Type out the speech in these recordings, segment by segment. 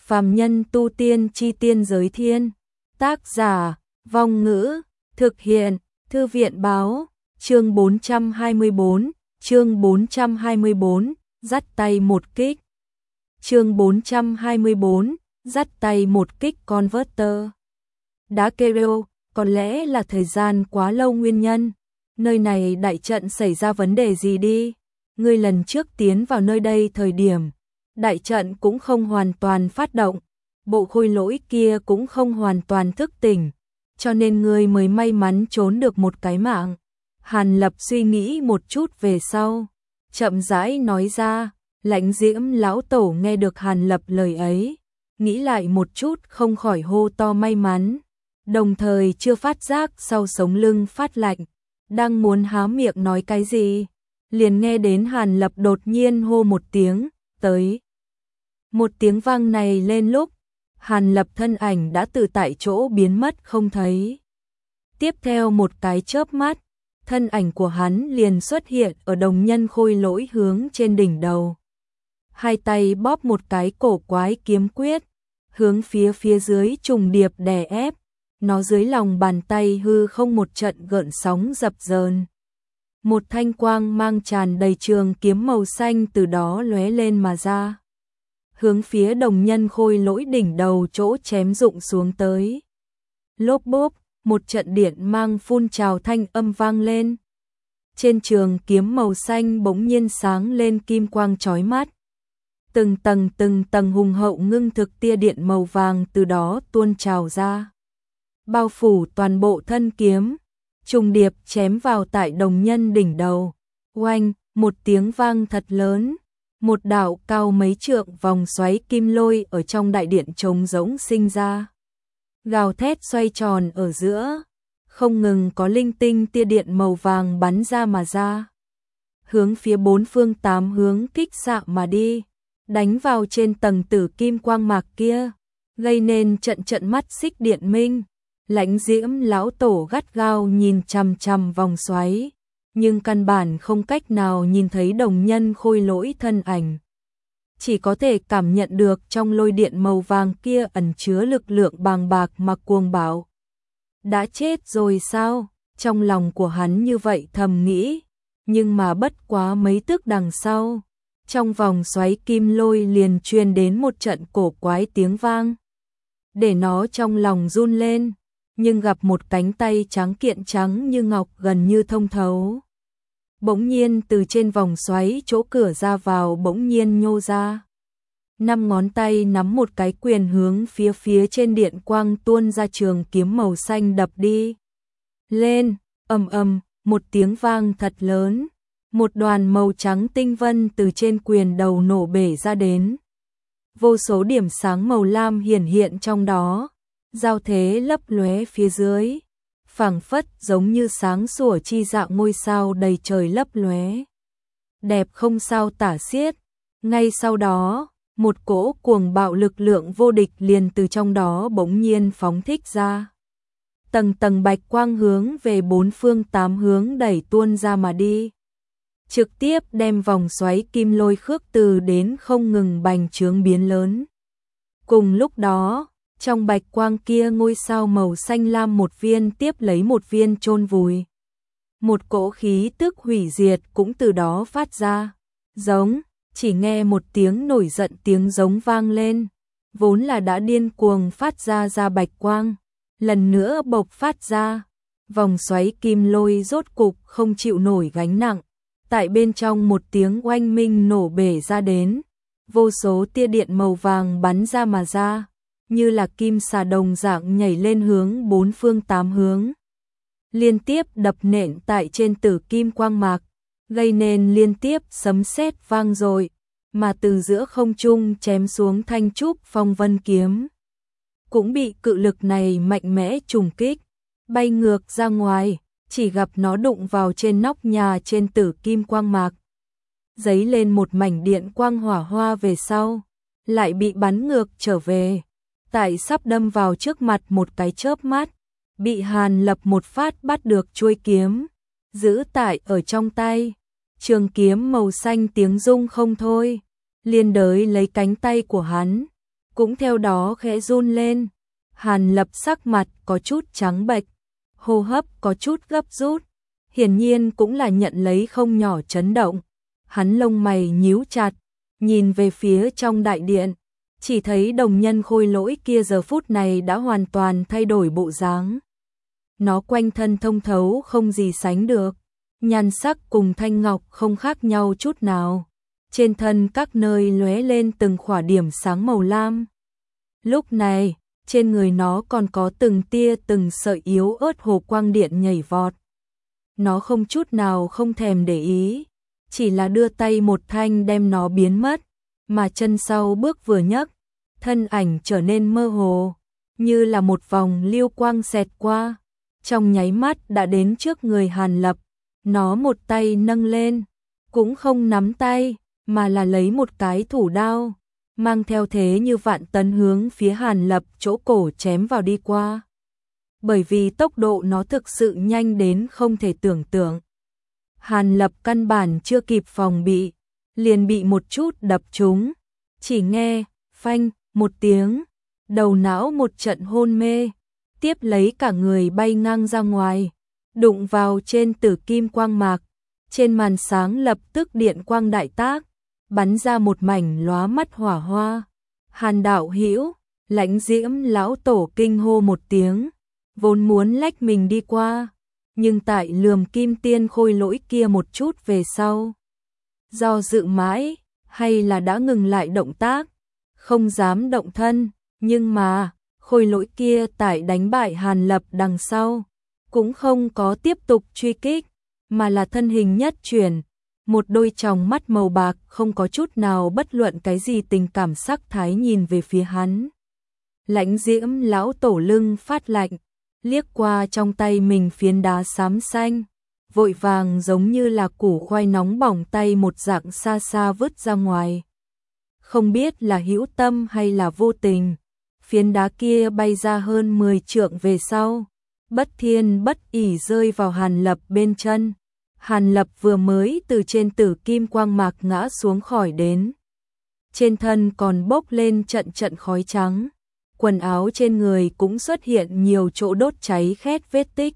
Phàm nhân tu tiên chi tiên giới thiên. Tác giả, Vong Ngữ, thực hiện, Thư viện báo, chương 424, chương 424, dắt tay một kích. Chương 424, dắt tay một kích converter. Đá kêu, có lẽ là thời gian quá lâu nguyên nhân. Nơi này đại trận xảy ra vấn đề gì đi? Ngươi lần trước tiến vào nơi đây thời điểm, đại trận cũng không hoàn toàn phát động, bộ khôi lỗi kia cũng không hoàn toàn thức tỉnh, cho nên ngươi mới may mắn trốn được một cái mạng. Hàn Lập suy nghĩ một chút về sau, chậm rãi nói ra. Lãnh Diễm lão tổ nghe được Hàn Lập lời ấy, nghĩ lại một chút không khỏi hô to may mắn, đồng thời chưa phát giác sau sống lưng phát lạnh, đang muốn há miệng nói cái gì, liền nghe đến Hàn Lập đột nhiên hô một tiếng, tới. Một tiếng vang này lên lúc, Hàn Lập thân ảnh đã từ tại chỗ biến mất không thấy. Tiếp theo một cái chớp mắt, thân ảnh của hắn liền xuất hiện ở đồng nhân khôi lỗi hướng trên đỉnh đầu. Hai tay bóp một cái cổ quái kiếm quyết, hướng phía dưới trùng điệp đè ép, nó dưới lòng bàn tay hư không một trận gợn sóng dập dờn. Một thanh quang mang tràn đầy trường kiếm màu xanh từ đó lóe lên mà ra, hướng phía đồng nhân khôi lỗi đỉnh đầu chỗ chém rụng xuống tới. Lốp bốp, một trận điện mang phun trào thanh âm vang lên. Trên trường kiếm màu xanh bỗng nhiên sáng lên kim quang chói mắt. Từng tầng hùng hậu ngưng thực tia điện màu vàng từ đó tuôn trào ra, bao phủ toàn bộ thân kiếm, trùng điệp chém vào tại đồng nhân đỉnh đầu. Oanh, một tiếng vang thật lớn, một đạo cao mấy trượng vòng xoáy kim lôi ở trong đại điện trống rỗng sinh ra. Gào thét xoay tròn ở giữa, không ngừng có linh tinh tia điện màu vàng bắn ra mà ra, hướng phía bốn phương tám hướng kích xạ mà đi, đánh vào trên tầng tử kim quang mạc kia, gây nên trận mắt xích điện minh. Lãnh Diễm lão tổ gắt gao nhìn chằm chằm vòng xoáy, nhưng căn bản không cách nào nhìn thấy đồng nhân khôi lỗi thân ảnh. Chỉ có thể cảm nhận được trong lôi điện màu vàng kia ẩn chứa lực lượng bàng bạc mà cuồng bạo. Đã chết rồi sao? Trong lòng của hắn như vậy thầm nghĩ, nhưng mà bất quá mấy tức đằng sau, trong vòng xoáy kim lôi liền truyền đến một trận cổ quái tiếng vang, để nó trong lòng run lên, nhưng gặp một cánh tay trắng kiện trắng như ngọc gần như thông thấu. Bỗng nhiên từ trên vòng xoáy chỗ cửa ra vào bỗng nhiên nhô ra. 5 ngón tay nắm một cái quyền hướng phía trên điện quang tuôn ra trường kiếm màu xanh đập đi. Lên, ầm, một tiếng vang thật lớn. Một đoàn màu trắng tinh vân từ trên quyền đầu nổ bể ra đến. Vô số điểm sáng màu lam hiển hiện trong đó, giao thế lấp lóe phía dưới, phảng phất giống như sáng sủa chi dạng ngôi sao đầy trời lấp lóe. Đẹp không sao tả xiết. Ngay sau đó, một cỗ cuồng bạo lực lượng vô địch liền từ trong đó bỗng nhiên phóng thích ra. Tầng bạch quang hướng về bốn phương tám hướng đẩy tuôn ra mà đi, trực tiếp đem vòng xoáy kim lôi khước từ đến không ngừng bành trướng biến lớn. Cùng lúc đó, trong bạch quang kia ngôi sao màu xanh lam một viên tiếp lấy một viên chôn vùi. Một cỗ khí tức hủy diệt cũng từ đó phát ra. Giống, chỉ nghe một tiếng nổi giận tiếng giống vang lên, vốn là đã điên cuồng phát ra bạch quang, lần nữa bộc phát ra. Vòng xoáy kim lôi rốt cục không chịu nổi gánh nặng, tại bên trong một tiếng oanh minh nổ bể ra đến, vô số tia điện màu vàng bắn ra mà ra, như là kim xà đồng dạng nhảy lên hướng bốn phương tám hướng, liên tiếp đập nện tại trên tử kim quang mạc, gây nên liên tiếp sấm sét vang dội, mà từ giữa không trung chém xuống thanh trúc phong vân kiếm, cũng bị cự lực này mạnh mẽ trùng kích, bay ngược ra ngoài, chỉ gặp nó đụng vào trên nóc nhà trên tử kim quang mạc, giấy lên một mảnh điện quang hỏa hoa về sau, lại bị bắn ngược trở về. Tại sắp đâm vào trước mặt một cái chớp mắt, bị Hàn Lập một phát bắt được chuôi kiếm, giữ tại ở trong tay. Trường kiếm màu xanh tiếng rung không thôi, liên đới lấy cánh tay của hắn, cũng theo đó khẽ run lên. Hàn Lập sắc mặt có chút trắng bệch, hô hấp có chút gấp rút, hiển nhiên cũng là nhận lấy không nhỏ chấn động. Hắn lông mày nhíu chặt, nhìn về phía trong đại điện, chỉ thấy đồng nhân khôi lỗi kia giờ phút này đã hoàn toàn thay đổi bộ dáng. Nó quanh thân thông thấu không gì sánh được, nhan sắc cùng thanh ngọc không khác nhau chút nào. Trên thân các nơi lóe lên từng khỏa điểm sáng màu lam. Lúc này, trên người nó còn có từng tia từng sợi yếu ớt hồ quang điện nhảy vọt. Nó không chút nào không thèm để ý, chỉ là đưa tay một thanh đem nó biến mất, mà chân sau bước vừa nhấc, thân ảnh trở nên mơ hồ, như là một vòng lưu quang xẹt qua, trong nháy mắt đã đến trước người Hàn Lập. Nó một tay nâng lên, cũng không nắm tay, mà là lấy một cái thủ đao, mang theo thế như vạn tấn hướng phía Hàn Lập chỗ cổ chém vào đi qua. Bởi vì tốc độ nó thực sự nhanh đến không thể tưởng tượng. Hàn Lập căn bản chưa kịp phòng bị, liền bị một chút đập trúng, chỉ nghe phanh một tiếng, đầu não một trận hôn mê, tiếp lấy cả người bay ngang ra ngoài, đụng vào trên tử kim quang mạc, trên màn sáng lập tức điện quang đại tác, bắn ra một mảnh lóa mắt hỏa hoa. Hàn đạo hữu, Lãnh Diễm lão tổ kinh hô một tiếng, vốn muốn lách mình đi qua, nhưng tại lườm kim tiên khôi lỗi kia một chút về sau, do dự mãi, hay là đã ngừng lại động tác, không dám động thân, nhưng mà, khôi lỗi kia tại đánh bại Hàn Lập đằng sau, cũng không có tiếp tục truy kích, mà là thân hình nhất chuyển, một đôi tròng mắt màu bạc không có chút nào bất luận cái gì tình cảm sắc thái nhìn về phía hắn. Lãnh Diễm lão tổ lưng phát lạnh, liếc qua trong tay mình phiến đá xám xanh, vội vàng giống như là củ khoai nóng bỏng tay một dạng xa xa vứt ra ngoài. Không biết là hữu tâm hay là vô tình, phiến đá kia bay ra hơn 10 trượng về sau, bất thiên bất ỷ rơi vào Hàn Lập bên chân. Hàn Lập vừa mới từ trên tử kim quang mạc ngã xuống khỏi đến. Trên thân còn bốc lên trận trận khói trắng, quần áo trên người cũng xuất hiện nhiều chỗ đốt cháy khét vết tích,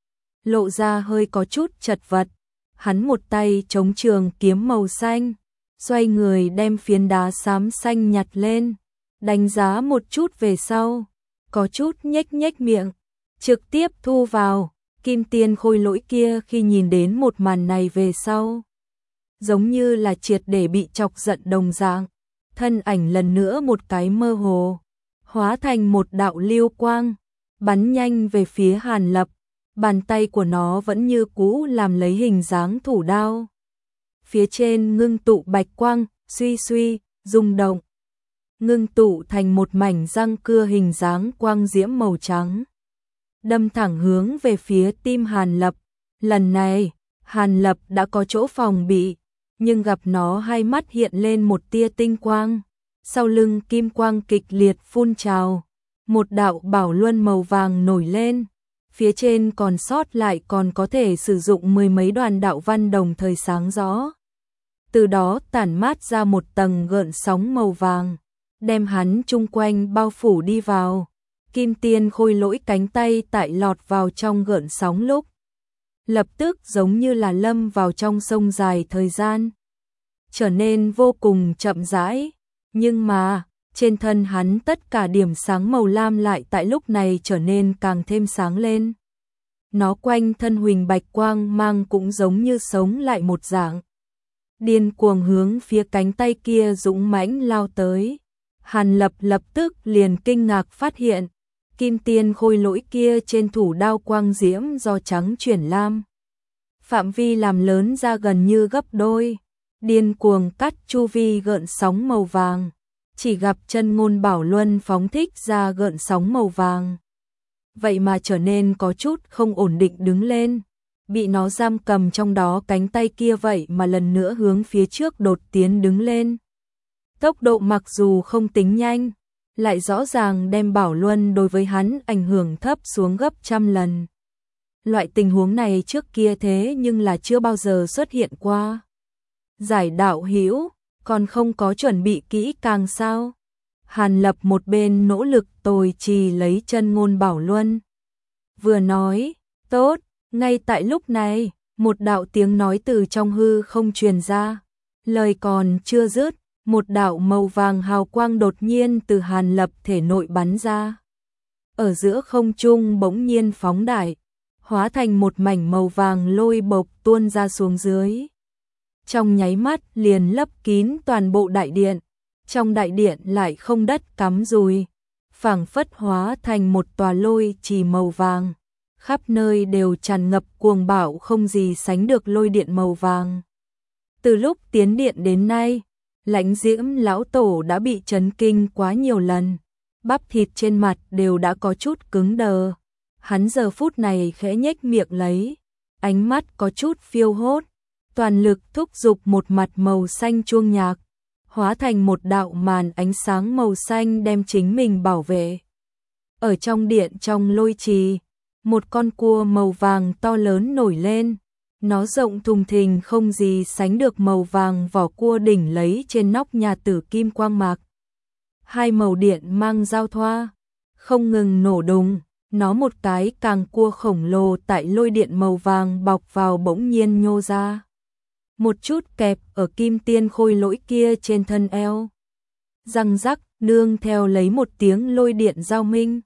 lộ ra hơi có chút chật vật. Hắn một tay chống trường kiếm màu xanh, xoay người đem phiến đá xám xanh nhặt lên, đánh giá một chút về sau, có chút nhếch nhếch miệng, trực tiếp thu vào. Kim tiên khôi lỗi kia khi nhìn đến một màn này về sau, giống như là triệt để bị chọc giận đồng dạng, thân ảnh lần nữa một cái mơ hồ, hóa thành một đạo lưu quang, bắn nhanh về phía Hàn Lập. Bàn tay của nó vẫn như cũ làm lấy hình dáng thủ đao. Phía trên ngưng tụ bạch quang, suy suy, rung động, ngưng tụ thành một mảnh răng cưa hình dáng quang diễm màu trắng, đâm thẳng hướng về phía tim Hàn Lập. Lần này, Hàn Lập đã có chỗ phòng bị, nhưng gặp nó hai mắt hiện lên một tia tinh quang, sau lưng kim quang kịch liệt phun trào, một đạo bảo luân màu vàng nổi lên, phía trên còn sót lại còn có thể sử dụng mười mấy đoàn đạo văn đồng thời sáng rõ. Từ đó tản mát ra một tầng gợn sóng màu vàng, đem hắn chung quanh bao phủ đi vào. Kim tiên khôi lỗi cánh tay tại lọt vào trong gợn sóng lúc, lập tức giống như là lâm vào trong sông dài thời gian, trở nên vô cùng chậm rãi, nhưng mà, trên thân hắn tất cả điểm sáng màu lam lại tại lúc này trở nên càng thêm sáng lên. Nó quanh thân huỳnh bạch quang mang cũng giống như sống lại một dạng, điên cuồng hướng phía cánh tay kia dũng mãnh lao tới. Hàn Lập lập tức liền kinh ngạc phát hiện, kim tiên khôi lỗi kia trên thủ đao quang diễm do trắng chuyển lam, phạm vi làm lớn ra gần như gấp đôi, điên cuồng cắt chu vi gợn sóng màu vàng, chỉ gặp chân ngôn bảo luân phóng thích ra gợn sóng màu vàng. Vậy mà trở nên có chút không ổn định đứng lên, bị nó giam cầm trong đó cánh tay kia vậy mà lần nữa hướng phía trước đột tiến đứng lên. Tốc độ mặc dù không tính nhanh, lại rõ ràng đem bảo luân đối với hắn ảnh hưởng thấp xuống gấp trăm lần. Loại tình huống này trước kia thế nhưng là chưa bao giờ xuất hiện qua. Giải đạo hữu, còn không có chuẩn bị kỹ càng sao? Hàn Lập một bên nỗ lực tồi trì lấy chân ngôn bảo luân. Vừa nói, tốt, ngay tại lúc này, một đạo tiếng nói từ trong hư không truyền ra. Lời còn chưa dứt, một đạo màu vàng hào quang đột nhiên từ Hàn Lập thể nội bắn ra. Ở giữa không trung bỗng nhiên phóng đại, hóa thành một mảnh màu vàng lôi bộc tuôn ra xuống dưới. Trong nháy mắt liền lấp kín toàn bộ đại điện, trong đại điện lại không đất cắm dùi, phảng phất hóa thành một tòa lôi trì màu vàng, khắp nơi đều tràn ngập cuồng bạo không gì sánh được lôi điện màu vàng. Từ lúc tiến điện đến nay, Lãnh Diễm lão tổ đã bị chấn kinh quá nhiều lần, bắp thịt trên mặt đều đã có chút cứng đờ. Hắn giờ phút này khẽ nhếch miệng lấy, ánh mắt có chút phiêu hốt, toàn lực thúc giục một mặt màu xanh chuông nhạc, hóa thành một đạo màn ánh sáng màu xanh đem chính mình bảo vệ. Ở trong điện trong lôi trì, một con cua màu vàng to lớn nổi lên, nó rộng thùng thình không gì sánh được màu vàng vỏ cua đỉnh lấy trên nóc nhà tử kim quang mạc. Hai màu điện mang giao thoa, không ngừng nổ đùng, nó một cái càng cua khổng lồ tại lôi điện màu vàng bọc vào bỗng nhiên nhô ra. Một chút kẹp ở kim tiên khôi lỗi kia trên thân eo. Răng rắc, nương theo lấy một tiếng lôi điện giao minh.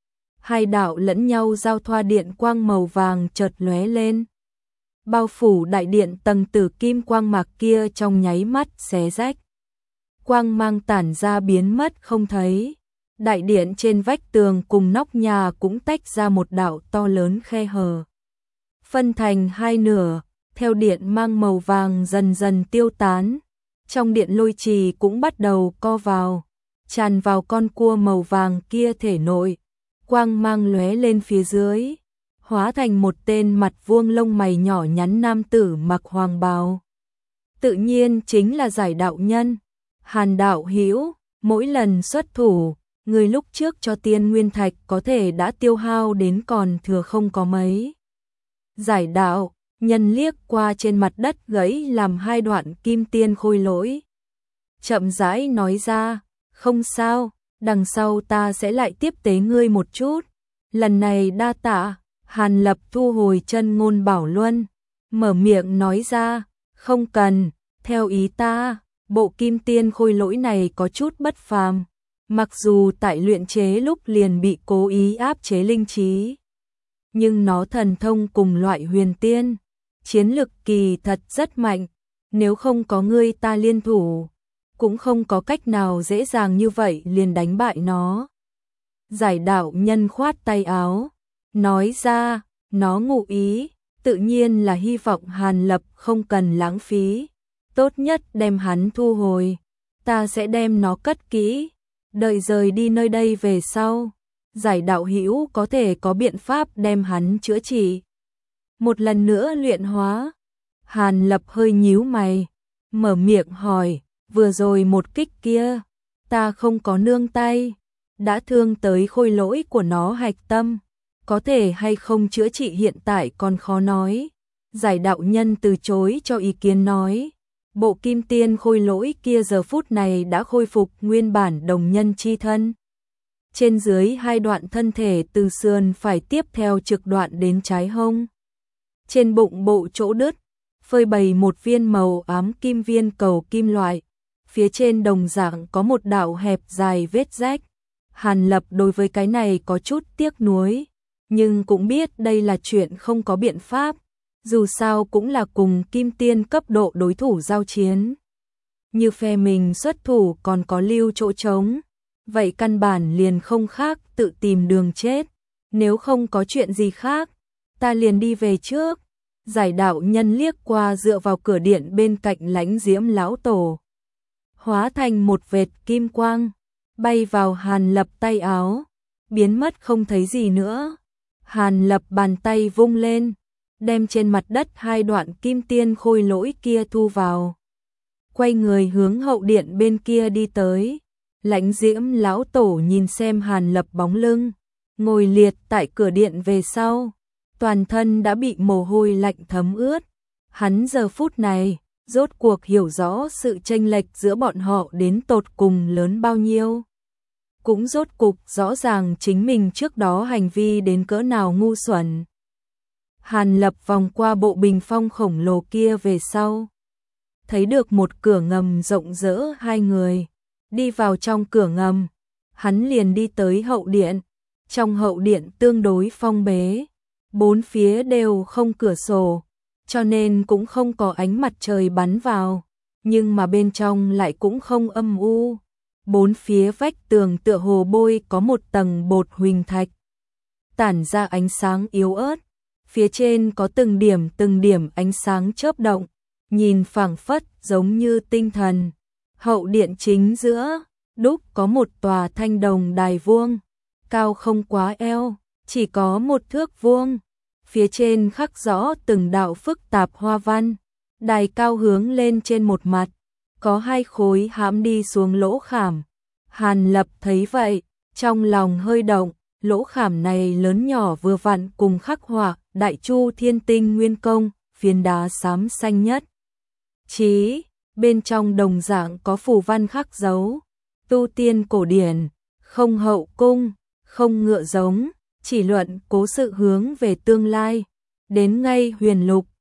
Hai đạo lẫn nhau giao thoa điện quang màu vàng chợt lóe lên. Bao phủ đại điện tầng tử kim quang mạc kia trong nháy mắt xé rách. Quang mang tản ra biến mất không thấy. Đại điện trên vách tường cùng nóc nhà cũng tách ra một đạo to lớn khe hở. Phân thành hai nửa, theo điện mang màu vàng dần dần tiêu tán. Trong điện lôi trì cũng bắt đầu co vào, tràn vào con cua màu vàng kia thể nội. Quang mang lóe lên phía dưới, hóa thành một tên mặt vuông lông mày nhỏ nhắn nam tử mặc hoàng bào. Tự nhiên chính là Giải đạo nhân. Hàn đạo hữu, mỗi lần xuất thủ, người lúc trước cho tiên nguyên thạch có thể đã tiêu hao đến còn thừa không có mấy. Giải đạo nhân liếc qua trên mặt đất gãy làm hai đoạn kim tiên khôi lỗi. Chậm rãi nói ra, không sao, đằng sau ta sẽ lại tiếp tế ngươi một chút. Lần này đa tạ. Hàn Lập thu hồi chân ngôn bảo luân, mở miệng nói ra, không cần, theo ý ta, bộ kim tiên khôi lỗi này có chút bất phàm, mặc dù tại luyện chế lúc liền bị cố ý áp chế linh trí, nhưng nó thần thông cùng loại huyền tiên, chiến lực kỳ thật rất mạnh, nếu không có ngươi ta liên thủ, cũng không có cách nào dễ dàng như vậy liền đánh bại nó. Giải đạo nhân khoát tay áo, nói ra, nó ngụ ý, tự nhiên là hy vọng Hàn Lập không cần lãng phí, tốt nhất đem hắn thu hồi, ta sẽ đem nó cất kỹ, đợi rời đi nơi đây về sau, Giải đạo hữu có thể có biện pháp đem hắn chữa trị. Một lần nữa luyện hóa. Hàn Lập hơi nhíu mày, mở miệng hỏi, vừa rồi một kích kia, ta không có nương tay, đã thương tới khôi lỗi của nó hạch tâm, có thể hay không chữa trị hiện tại còn khó nói. Giải đạo nhân từ chối cho ý kiến nói, bộ kim tiên khôi lỗi kia giờ phút này đã khôi phục nguyên bản đồng nhân chi thân. Trên dưới hai đoạn thân thể từ sườn phải tiếp theo trực đoạn đến trái hông. Trên bụng bộ chỗ đứt, phơi bày một viên màu ám kim viên cầu kim loại, phía trên đồng dạng có một đạo hẹp dài vết rách. Hàn Lập đối với cái này có chút tiếc nuối, nhưng cũng biết đây là chuyện không có biện pháp, dù sao cũng là cùng kim tiên cấp độ đối thủ giao chiến. Như phe mình xuất thủ còn có lưu chỗ trống, vậy căn bản liền không khác tự tìm đường chết, nếu không có chuyện gì khác, ta liền đi về trước. Giải đạo nhân liếc qua dựa vào cửa điện bên cạnh Lãnh Diễm lão tổ, hóa thành một vệt kim quang, bay vào Hàn Lập tay áo, biến mất không thấy gì nữa. Hàn Lập bàn tay vung lên, đem trên mặt đất hai đoạn kim tiên khôi lỗi kia thu vào, quay người hướng hậu điện bên kia đi tới. Lãnh Diễm lão tổ nhìn xem Hàn Lập bóng lưng, ngồi liệt tại cửa điện về sau, toàn thân đã bị mồ hôi lạnh thấm ướt. Hắn giờ phút này, rốt cuộc hiểu rõ sự chênh lệch giữa bọn họ đến tột cùng lớn bao nhiêu. cũng rốt cục rõ ràng chính mình trước đó hành vi đến cỡ nào ngu xuẩn. Hàn Lập vòng qua bộ bình phong khổng lồ kia về sau, thấy được một cửa ngầm rộng rỡ, hai người đi vào trong cửa ngầm, hắn liền đi tới hậu điện. Trong hậu điện tương đối phong bế, bốn phía đều không cửa sổ, cho nên cũng không có ánh mặt trời bắn vào, nhưng mà bên trong lại cũng không âm u. Bốn phía vách tường tựa hồ bôi có một tầng bột huỳnh thạch, tản ra ánh sáng yếu ớt, phía trên có từng điểm ánh sáng chớp động, nhìn phảng phất giống như tinh thần. Hậu điện chính giữa, đúc có một tòa thanh đồng đài vuông, cao không quá eo, chỉ có 1 thước vuông, phía trên khắc rõ từng đạo phức tạp hoa văn. Đài cao hướng lên trên một mặt, có 2 khối hãm đi xuống lỗ khảm. Hàn Lập thấy vậy, trong lòng hơi động, lỗ khảm này lớn nhỏ vừa vặn cùng khắc họa Đại Chu Thiên Tinh Nguyên Công, phiến đá xám xanh nhất. Chí, bên trong đồng dạng có phù văn khắc dấu, tu tiên cổ điển, không hậu cung, không ngựa giống, chỉ luận cố sự hướng về tương lai, đến ngay huyền lục,